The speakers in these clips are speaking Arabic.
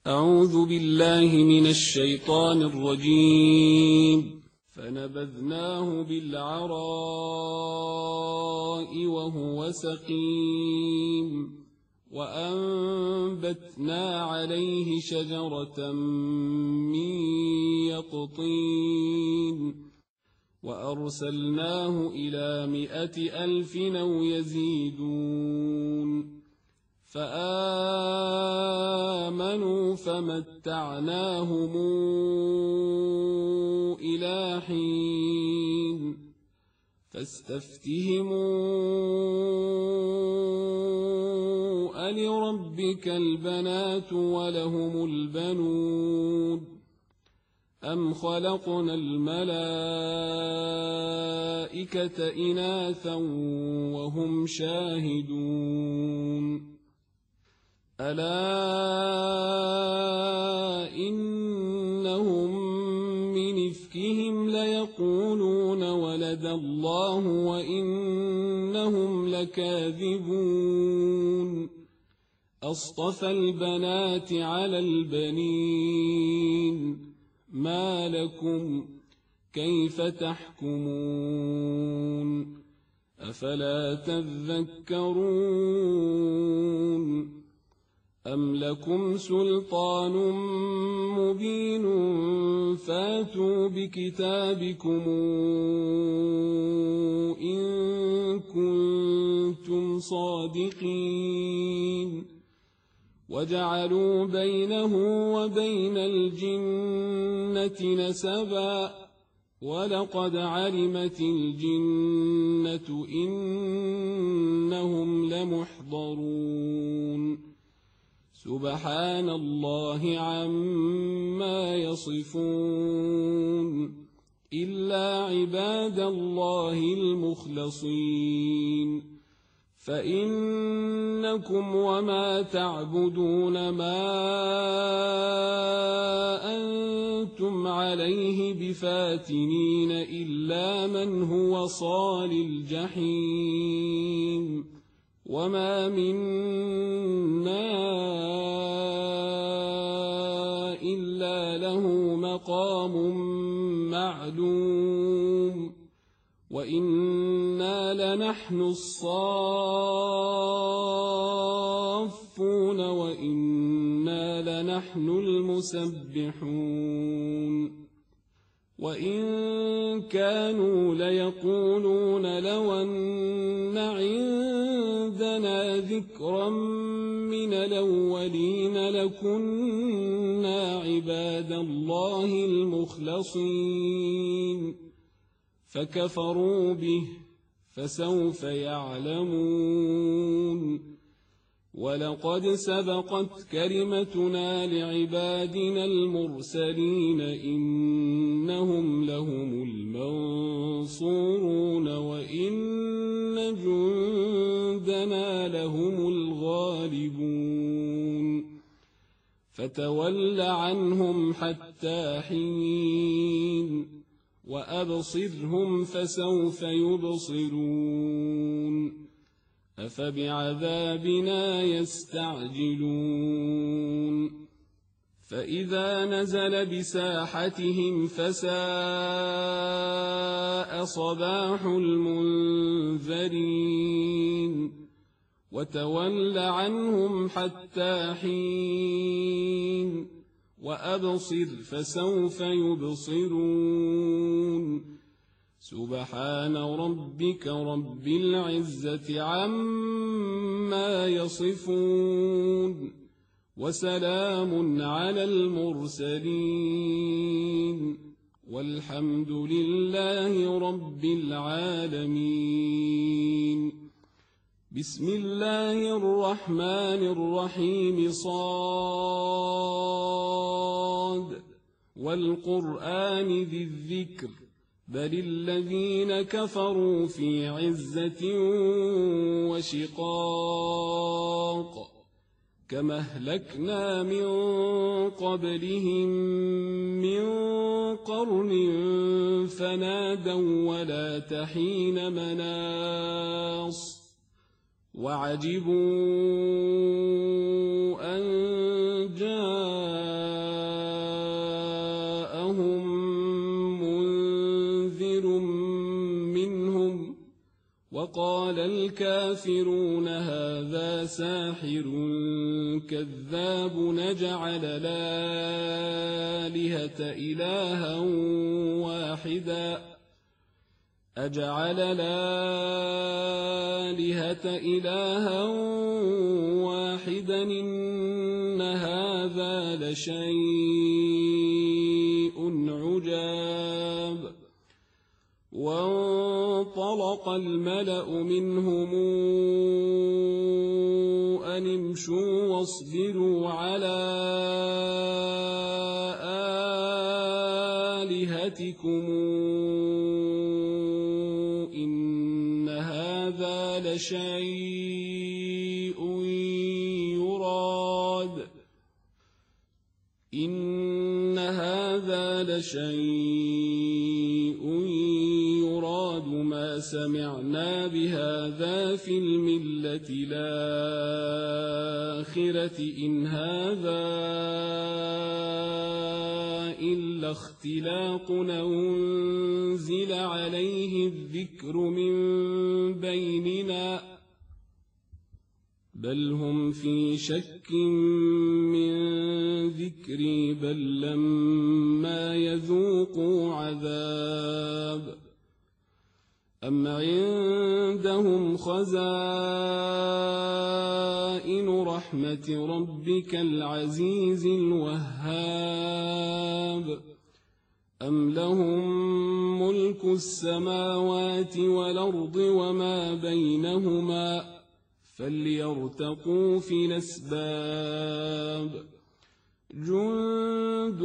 أعوذ بالله من الشيطان الرجيم. فنبذناه بالعراء وهو سقيم وأنبتنا عليه شجرة من يقطين وأرسلناه إلى 100,000 أو يزيدون فآمنوا فمتعناهم إلى حين فاستفتهموا ألربك البنات ولهم البنون أم خلقنا الملائكة إناثا وهم شاهدون ألا إنهم من إفكهم ليقولون ولد الله وإنهم لكاذبون أصطفى البنات على البنين ما لكم كيف تحكمون أفلا تذكرون أم لكم سلطان مبين فاتوا بكتابكم إن كنتم صادقين وجعلوا بينه وبين الجنة نسبا ولقد علمت الجنة إنهم لمحضرون سبحان الله عما يصفون إلا عباد الله المخلصين فإنكم وما تعبدون ما أنتم عليه بفاتنين إلا من هو صال الجحيم وما منا إلا له مقام معلوم وإنا لنحن الصافون وإنا لنحن المسبحون وإن كانوا ليقولون لو أن عندنا ذكرا من الأولين لكنا عباد الله المخلصين فكفروا به فسوف يعلمون ولقد سبقت كلمتنا لعبادنا المرسلين إنهم لهم المنصورون وإن جندنا لهم الغالبون فتول عنهم حتى حين وأبصرهم فسوف يبصرون أفبعذابنا يستعجلون فإذا نزل بساحتهم فساء صباح المنذرين وتول عنهم حتى حين وأبصر فسوف يبصرون سبحان ربك رب العزة عما يصفون وسلام على المرسلين والحمد لله رب العالمين بسم الله الرحمن الرحيم صاد والقرآن ذي الذكر بل الذين كفروا في عزة وشقاق كما أهلكنا من قبلهم من قرن فنادوا ولا تحين مناص وعجبوا أن جاءوا جاءهم منذر منهم وقال الكافرون هذا ساحر كذاب نجعل الآلهة إلها واحدا أجعل الآلهة إلها واحدا إن هذا لشيء عجاب وانطلق الملأ منهم أن امشوا واصبروا على آلهتكم إن هذا لشيء يراد ما سمعنا بهذا في الملة الآخرة إن هذا إلا اختلاق أنزل عليه الذكر من بيننا بل هم في شك من ذكري بل لما يذوقوا عذاب أم عندهم خزائن رحمة ربك العزيز الوهاب أم لهم ملك السماوات والأرض وما بينهما فليرتقوا في الأسباب جند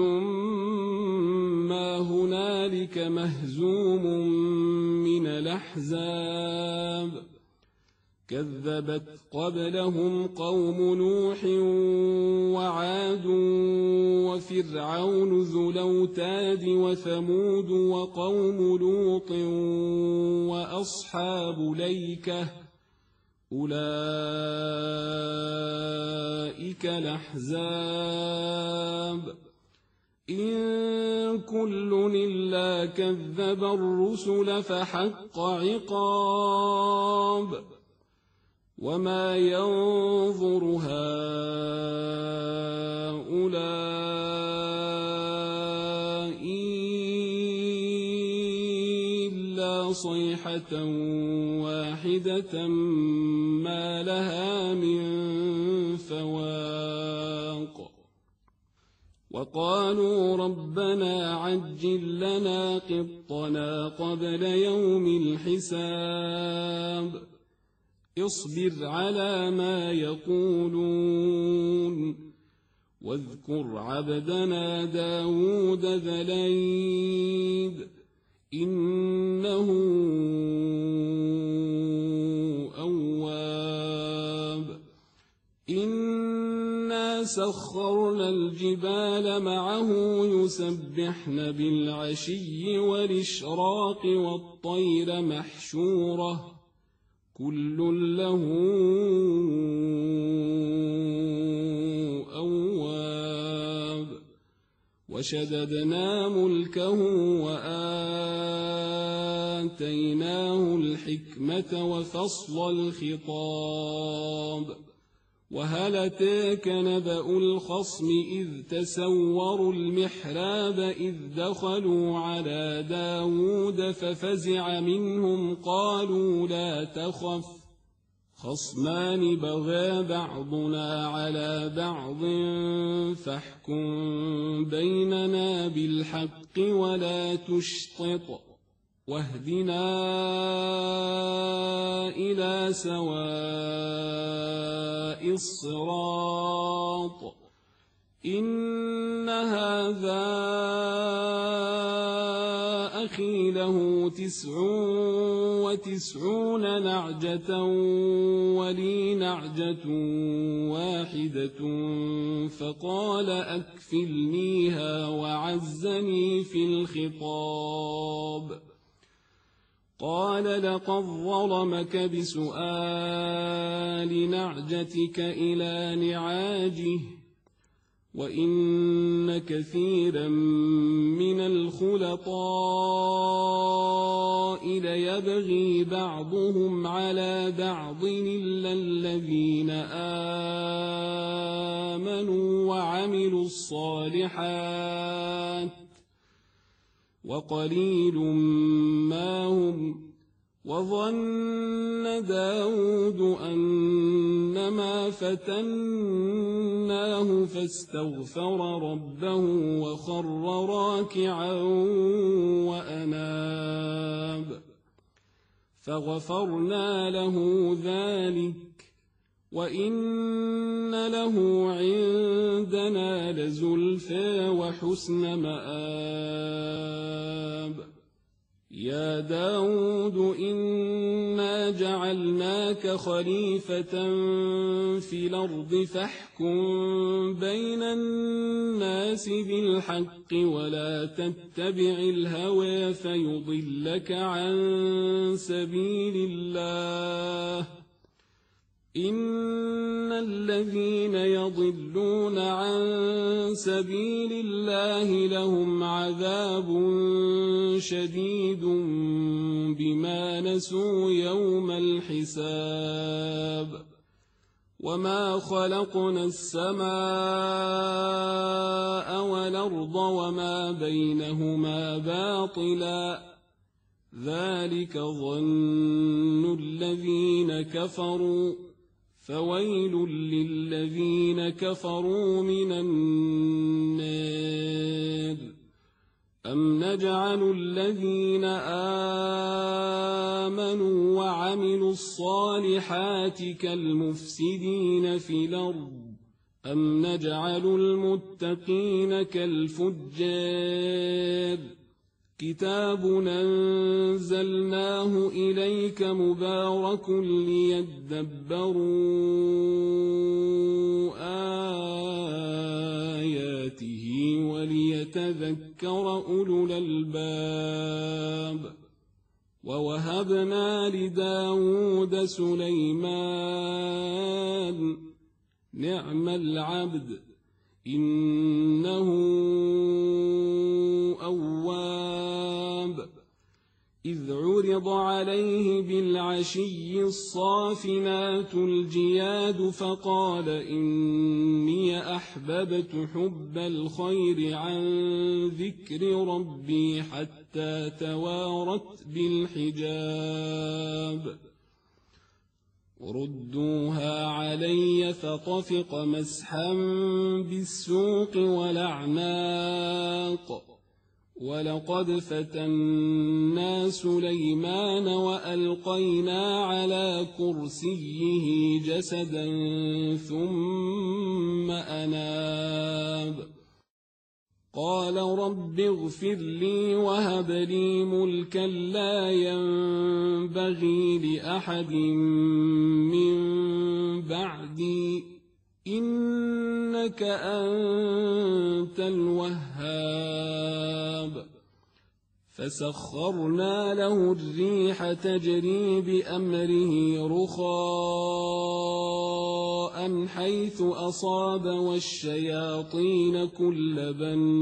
ما هنالك مهزوم من الأحزاب كذبت قبلهم قوم نوح وعاد وفرعون ذو الأوتاد وثمود وقوم لوط وأصحاب الأيكة أولئك الأحزاب إن كل إلا كذب الرسل فحق عقاب وما ينظر هؤلاء إلا صيحة واحدة ما لها من فواق وقالوا ربنا عجل لنا قطنا قبل يوم الحساب اصبر على ما يقولون واذكر عبدنا داود ذا الأيد إنه أواب إنا سخرنا الجبال معه يسبحن بالعشي والإشراق والطير محشورة كل له أواب وشددنا ملكه وآتيناه الحكمة وفصل الخطاب وهل أتاك نبأ الخصم إذ تسوروا المحراب إذ دخلوا على داود ففزع منهم قالوا لا تخف خصمان بغى بعضنا على بعض فاحكم بيننا بالحق ولا تشطط واهدنا إلى سواء الصراط إن هذا أخي له 99 نعجة ولي نعجة واحدة فقال أكفلنيها وعزني في الخطاب قال لقد ظلمك بسؤال نعجتك إلى نعاجه وإن كثيرا من الخلطاء ليبغي بعضهم على بعض إلا الذين آمنوا وعملوا الصالحات وقليل ما هم. وظن داود أنما فتناه فاستغفر ربه وخر راكعا وأناب فغفرنا له ذلك وإن له عندنا لزلفى وحسن مآب. يا داود إنا جعلناك خليفة في الأرض فاحكم بين الناس بالحق ولا تتبع الهوى فيضلك عن سبيل الله. إن الذين يضلون عن سبيل الله لهم عذاب شديد بما نسوا يوم الحساب. وما خلقنا السماء والأرض وما بينهما باطلا ذلك ظن الذين كفروا فويل للذين كفروا من النار. أم نجعل الذين آمنوا وعملوا الصالحات كالمفسدين في الأرض أم نجعل المتقين كالفجار. كتاب أنزلناه إليك مبارك ليدبروا آياته وليتذكر أولو الألباب. ووهبنا لداود سليمان نعم العبد إنه أواب. إذ عرض عليه بالعشي الصافنات الجياد فقال إني أحببت حب الخير عن ذكر ربي حتى توارت بالحجاب. ردوها علي فطفق مسحا بالسوق والأعناق. ولقد فتنا سليمان وألقينا على كرسيه جسدا ثم أناب. قال رب اغفر لي وهب لي ملكا لا ينبغي لأحد من بعدي إنك أنت الوهاب. فسخرنا له الريح تجري بأمره رخاء حيث أصاب والشياطين كل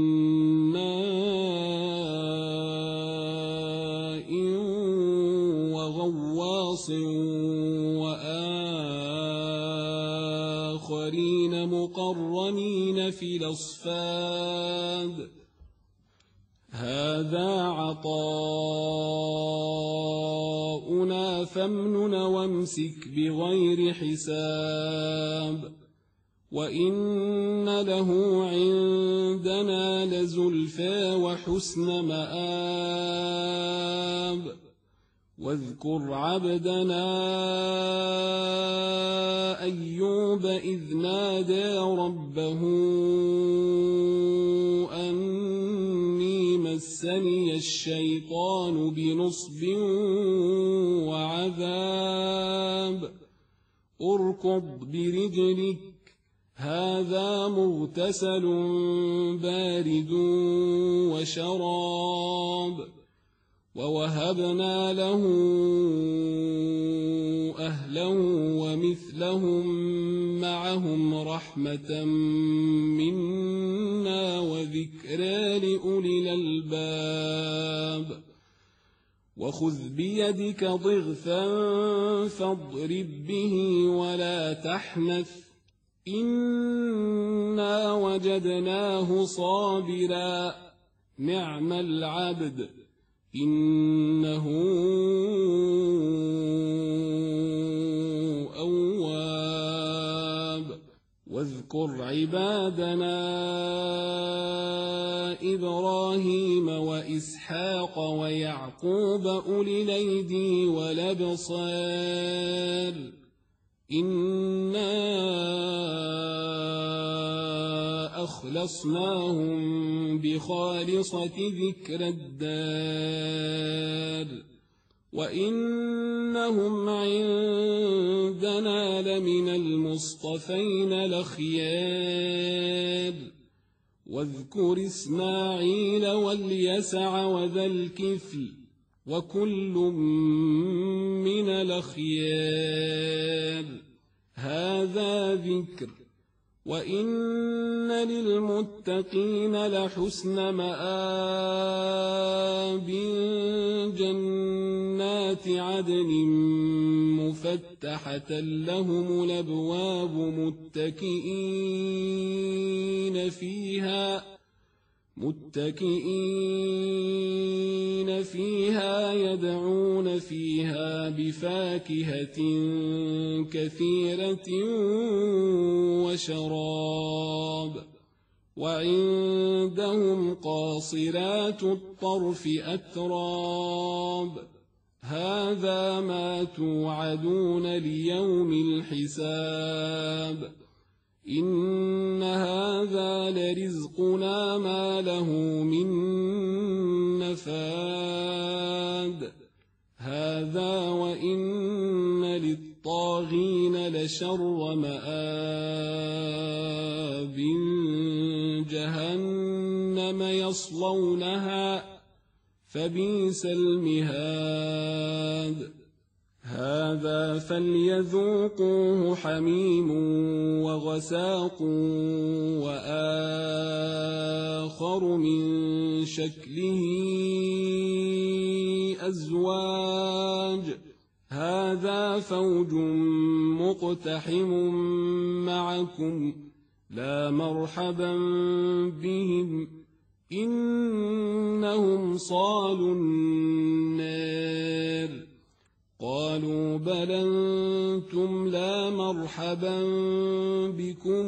بناء وغواص وآخرين مقرنين في الأصفاد. هذا عطاؤنا فامنن وامسك بغير حساب. وإن له عندنا لزلفى وحسن مآب. واذكر عبدنا أيوب إذ نادى ربه أني مسني الشيطان بنصب وعذاب. اركض برجلك هذا مغتسل بارد وشراب. ووهبنا له أهله ومثلهم معهم رحمة منا وذكرى لأولي الألباب وخذ بيدك ضغثا فاضرب به ولا تحنث إنا وجدناه صابرا نعم العبد إنه أواب واذكر عبادنا إبراهيم وإسحاق ويعقوب أولي الأيدي والأبصار إنا أخلصناهم بخالصة ذكر الدار وإنهم عندنا لمن المصطفين الأخيار واذكر إسماعيل واليسع وذا الكفل وكل من الأخيار هذا ذكر وإن للمتقين لحسن مآب جنات عدن مفتحة لهم الأبواب متكئين فيها يدعون فيها بفاكهة كثيرة وشراب وعندهم قاصرات الطرف أتراب هذا ما توعدون ليوم الحساب إن هذا لرزقنا ما له من نفاد هذا وإن للطاغين لشر مآب جهنم يصلونها فبئس المهاد هذا فليذوقوه حميم وغساق وآخر من شكله أزواج هذا فوج مقتحم معكم لا مرحبا بهم إنهم صالوا النار قالوا بل أنتم لا مرحبا بكم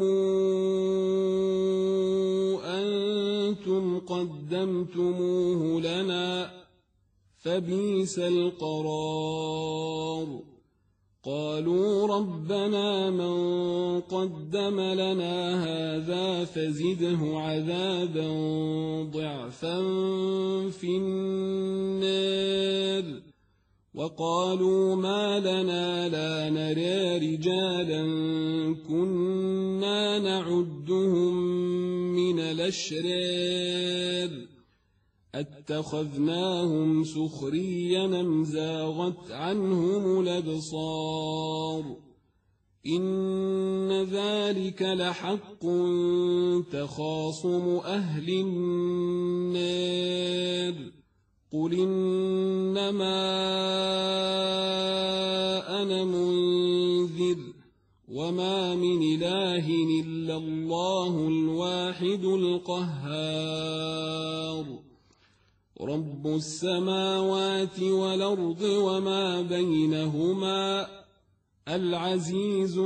أنتم قدمتموه لنا فبئس القرار قالوا ربنا من قدم لنا هذا فزده عذابا ضعفا في النار وقالوا ما لنا لا نرى رجالا كنا نعدهم من الأشرار اتخذناهم سخريا أم زاغت عنهم الأبصار إن ذلك لحق تخاصم أهل النار قل إنما أنا منذر وما من إله إلا الله الواحد القهار رب السماوات والأرض وما بينهما العزيز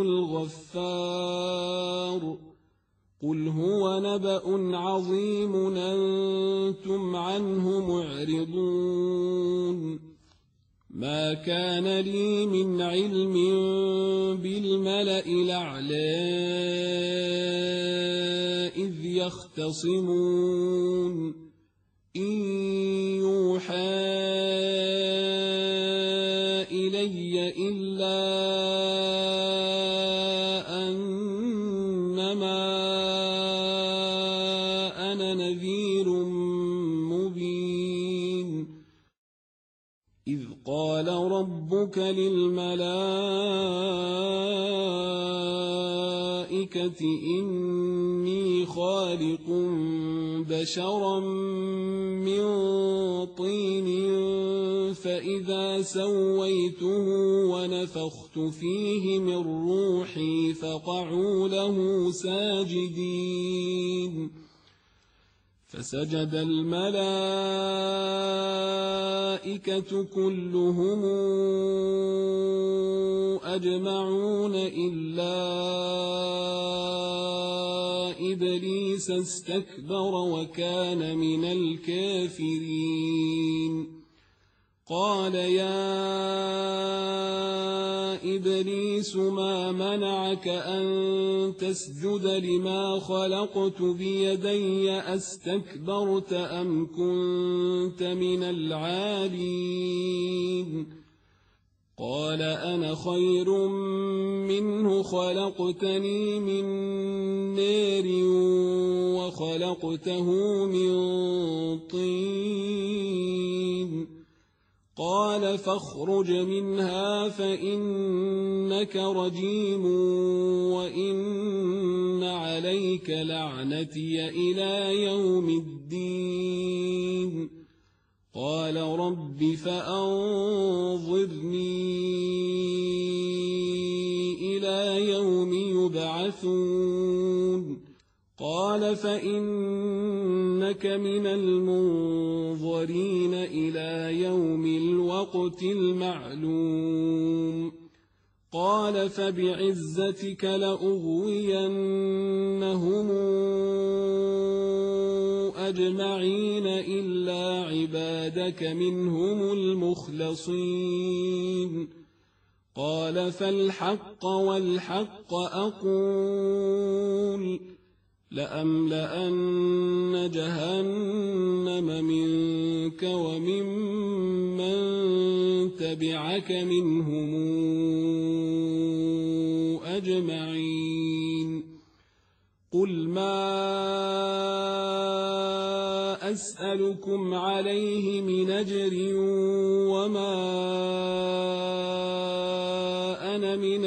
الغفار قل هو نبأ عظيم أنتم عنه معرضون ما كان لي من علم بالملأ الأعلى إذ يختصمون إن يوحى إلي إلا قال ربك للملائكة إني خالق بشرا من طين فإذا سويته ونفخت فيه من روحي فقعوا له ساجدين فسجد الملائكة كلهم أجمعون إلا إبليس استكبر وكان من الكافرين قال يا إبليس ما منعك أن تسجد لما خلقت بيدي أستكبرت أم كنت من العالين قال أنا خير منه خلقتني من نار وخلقته من طين قال فاخرج منها فإنك رجيم وإن عليك لعنتي إلى يوم الدين قال رب فأنظرني إلى يوم يبعثون قال فإنك من المنظرين إلى يوم الوقت المعلوم قال فبعزتك لأغوينهم أجمعين إلا عبادك منهم المخلصين قال فالحق والحق أقول لأملأن جهنم منك وممن تبعك منهم أجمعين قل ما أسألكم عليه من أجر وما أنا من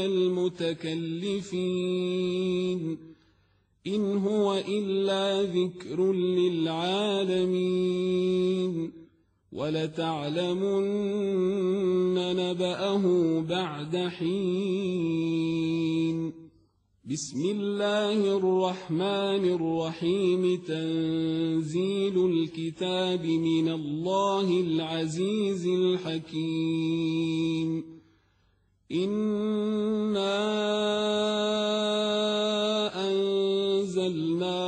المتكلفين إن هو إلا ذكر للعالمين ولتعلمن نبأه بعد حين بسم الله الرحمن الرحيم تنزيل الكتاب من الله العزيز الحكيم إنا أنزلنا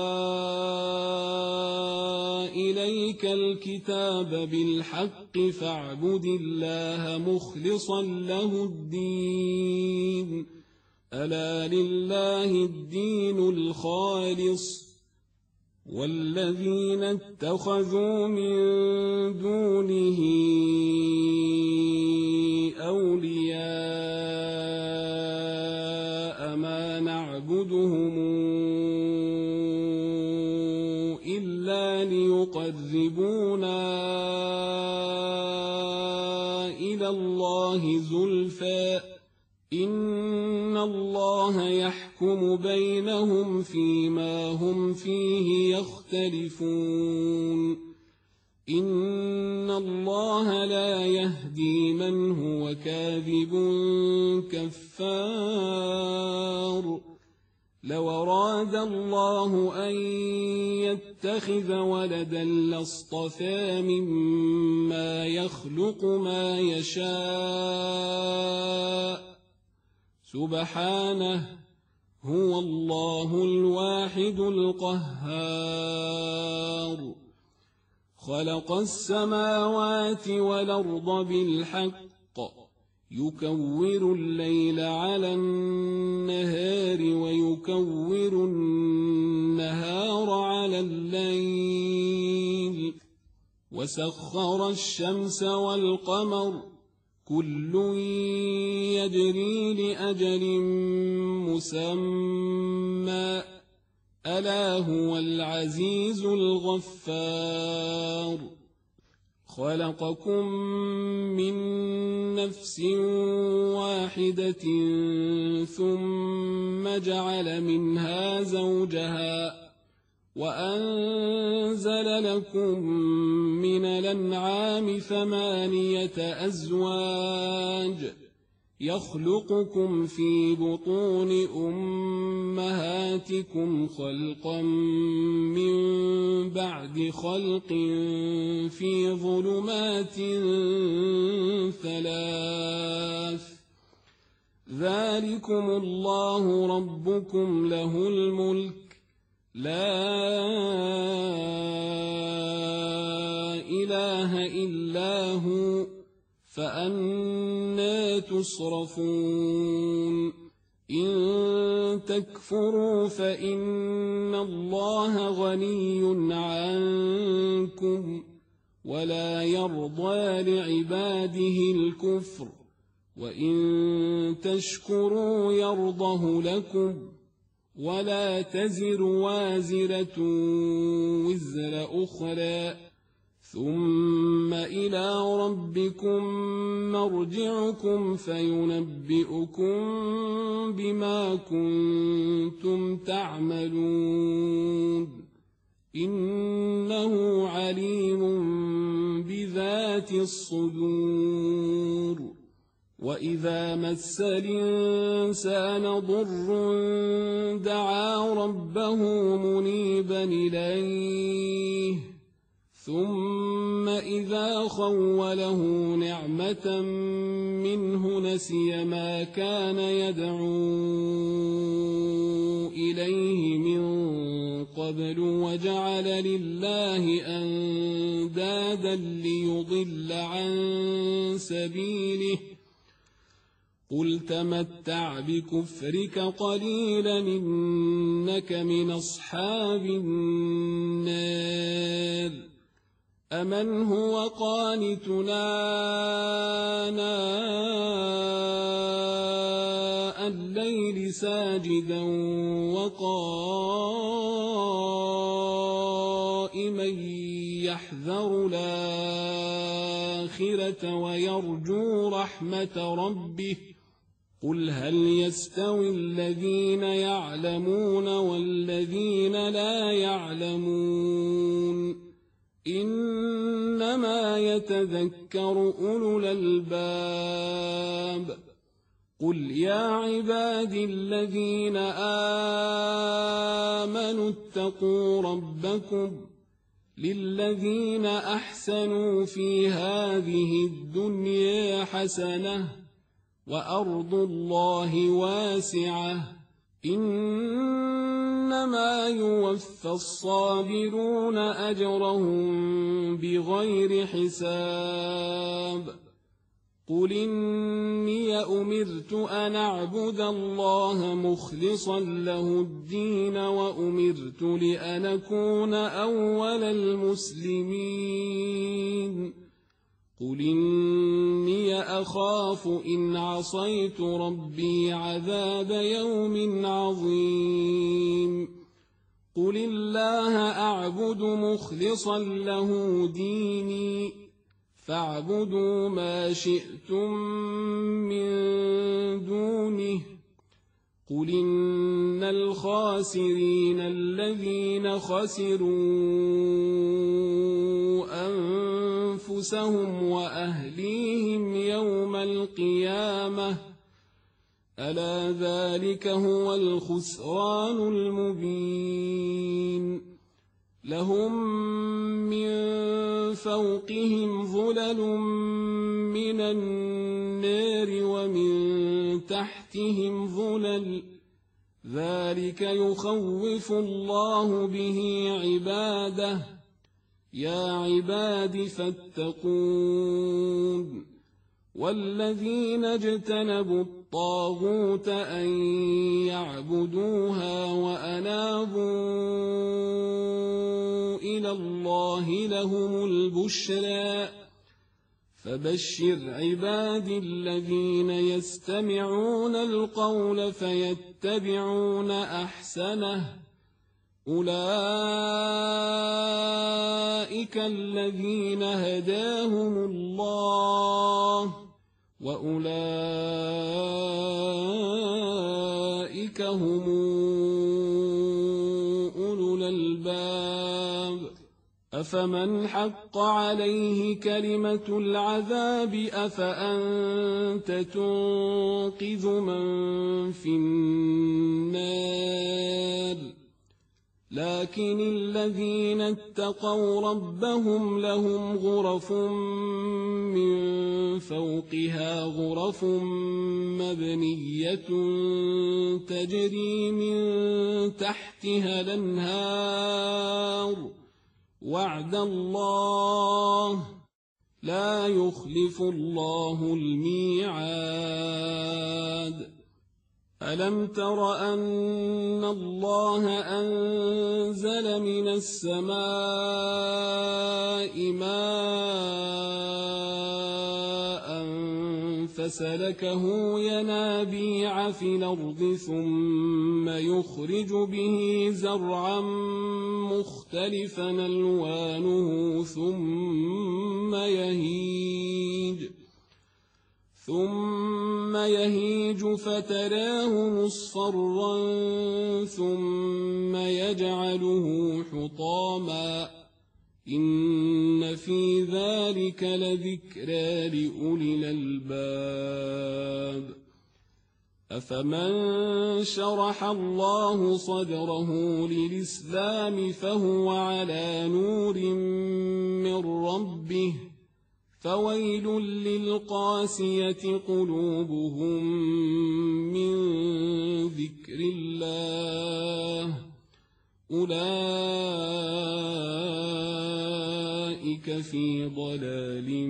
إليك الكتاب بالحق فاعبد الله مخلصا له الدين ألا لله الدين الخالص والذين اتخذوا من دونه أولياء ما نعبدهم إلا ليقربونا إلى الله زلفى إن الله يحكم بينهم فيما هم فيه يختلفون إن الله لا يهدي من هو كاذب كفار لو أراد الله أن يتخذ ولدا لاصطفى مما يخلق ما يشاء سبحانه هو الله الواحد القهار خلق السماوات والأرض بالحق يكور الليل على النهار ويكور النهار على الليل وسخر الشمس والقمر كل يجري لأجل مسمى ألا هو العزيز الغفار خلقكم من نفس واحدة ثم جعل منها زوجها وأنزل لكم من الأنعام 8 أزواج يخلقكم في بطون أمهاتكم خلقا من بعد خلق في ظلمات 3 ذلكم الله ربكم له الملك لا إله إلا هو فأنى تصرفون إن تكفروا فإن الله غني عنكم ولا يرضى لعباده الكفر وإن تشكروا يرضه لكم ولا تزر وازرة وزر أخرى ثم إلى ربكم مرجعكم فينبئكم بما كنتم تعملون إنه عليم بذات الصدور وإذا مس الإنسان ضر دعا ربه منيبا إليه ثم إذا خوله نعمة منه نسي ما كان يدعو إليه من قبل وجعل لله أندادا ليضل عن سبيله قل تمتع بكفرك قليلا إنك من أصحاب النار أمن هو قانتنا آناء الليل ساجدا وقائما يحذر الآخرة ويرجو رحمة ربه قل هل يستوي الذين يعلمون والذين لا يعلمون إنما يتذكر أولو الألباب قل يا عبادي الذين آمنوا اتقوا ربكم للذين أحسنوا في هذه الدنيا حسنة وأرض الله واسعة إنما يوفى الصابرون أجرهم بغير حساب قل إني أمرت أن أعبد الله مخلصا له الدين وأمرت لأن أكون أول المسلمين قل إني أخاف إن عصيت ربي عذاب يوم عظيم قل الله أعبد مخلصا له ديني فاعبدوا ما شئتم من دونه قل إن الخاسرين الذين خسروا أنفسهم وأهليهم يوم القيامة ألا ذلك هو الخسران المبين لهم من فوقهم ظلل من النار ومن تحتهم ظلل ذلك يخوف الله به عباده يا عباد فاتقون والذين اجتنبوا الطاغوت أن يعبدوها وأنابوا إلى الله لهم البشرى فبشر عبادي الذين يستمعون القول فيتبعون أحسنه أولئك أولئك الذين هداهم الله وأولئك هم أولو الألباب أفمن حق عليه كلمة العذاب أفأنت تنقذ من في النار لكن الذين اتقوا ربهم لهم غرف من فوقها غرف مبنية تجري من تحتها الأنهار وعد الله لا يخلف الله الميعاد ألم تر أن الله أنزل من السماء ماء فسلكه ينابيع في الأرض ثم يخرج به زرعا مختلفا ألوانه ثم يهيج فتراه مصفرا ثم يجعله حطاما إن في ذلك لذكرى لأولي الألباب أفمن شرح الله صدره للإسلام فهو على نور من ربه فويل للقاسية قلوبهم من ذكر الله أولئك في ضلال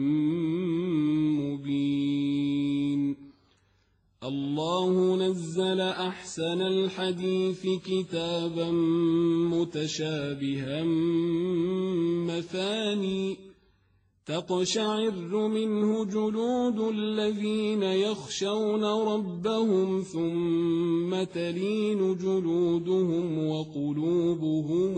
مبين الله نزل أحسن الحديث كتابا متشابها مثاني تقشعر منه جلود الذين يخشون ربهم ثم تلين جلودهم وقلوبهم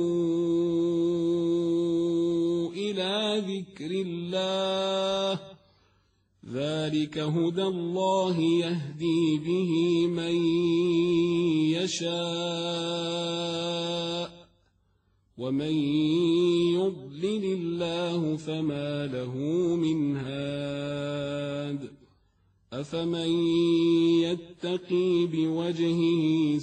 إلى ذكر الله ذلك هدى الله يهدي به من يشاء ومن يضلل الله فما له من هاد أفمن يتقي بوجهه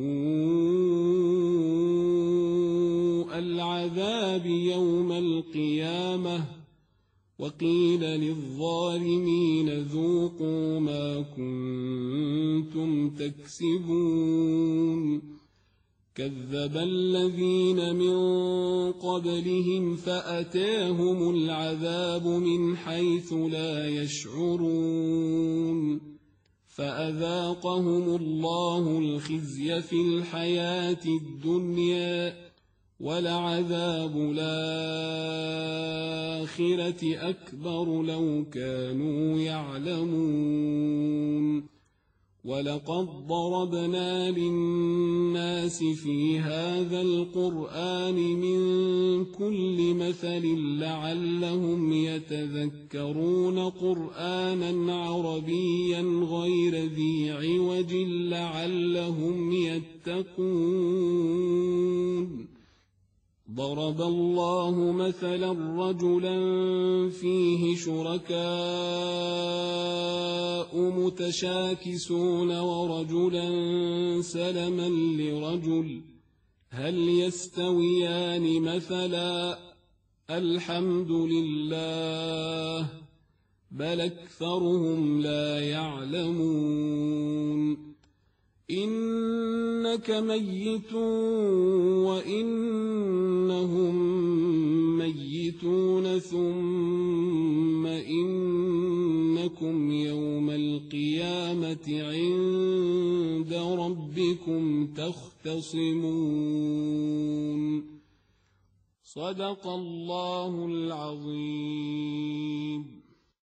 سوء العذاب يوم القيامة وقيل للظالمين ذوقوا ما كنتم تكسبون كذب الذين من قبلهم فأتاهم العذاب من حيث لا يشعرون فأذاقهم الله الخزي في الحياة الدنيا ولعذاب الآخرة أكبر لو كانوا يعلمون ولقد ضربنا للناس في هذا القرآن من كل مثل لعلهم يتذكرون قرآنا عربيا غير ذي عوج لعلهم يتقون ضرب الله مثلا رجلا فيه شركاء متشاكسون ورجلا سلما لرجل هل يستويان مثلا الحمد لله بل أكثرهم لا يعلمون إنك ميت وإنهم ميتون ثم إنكم يوم القيامة عند ربكم تختصمون صدق الله العظيم.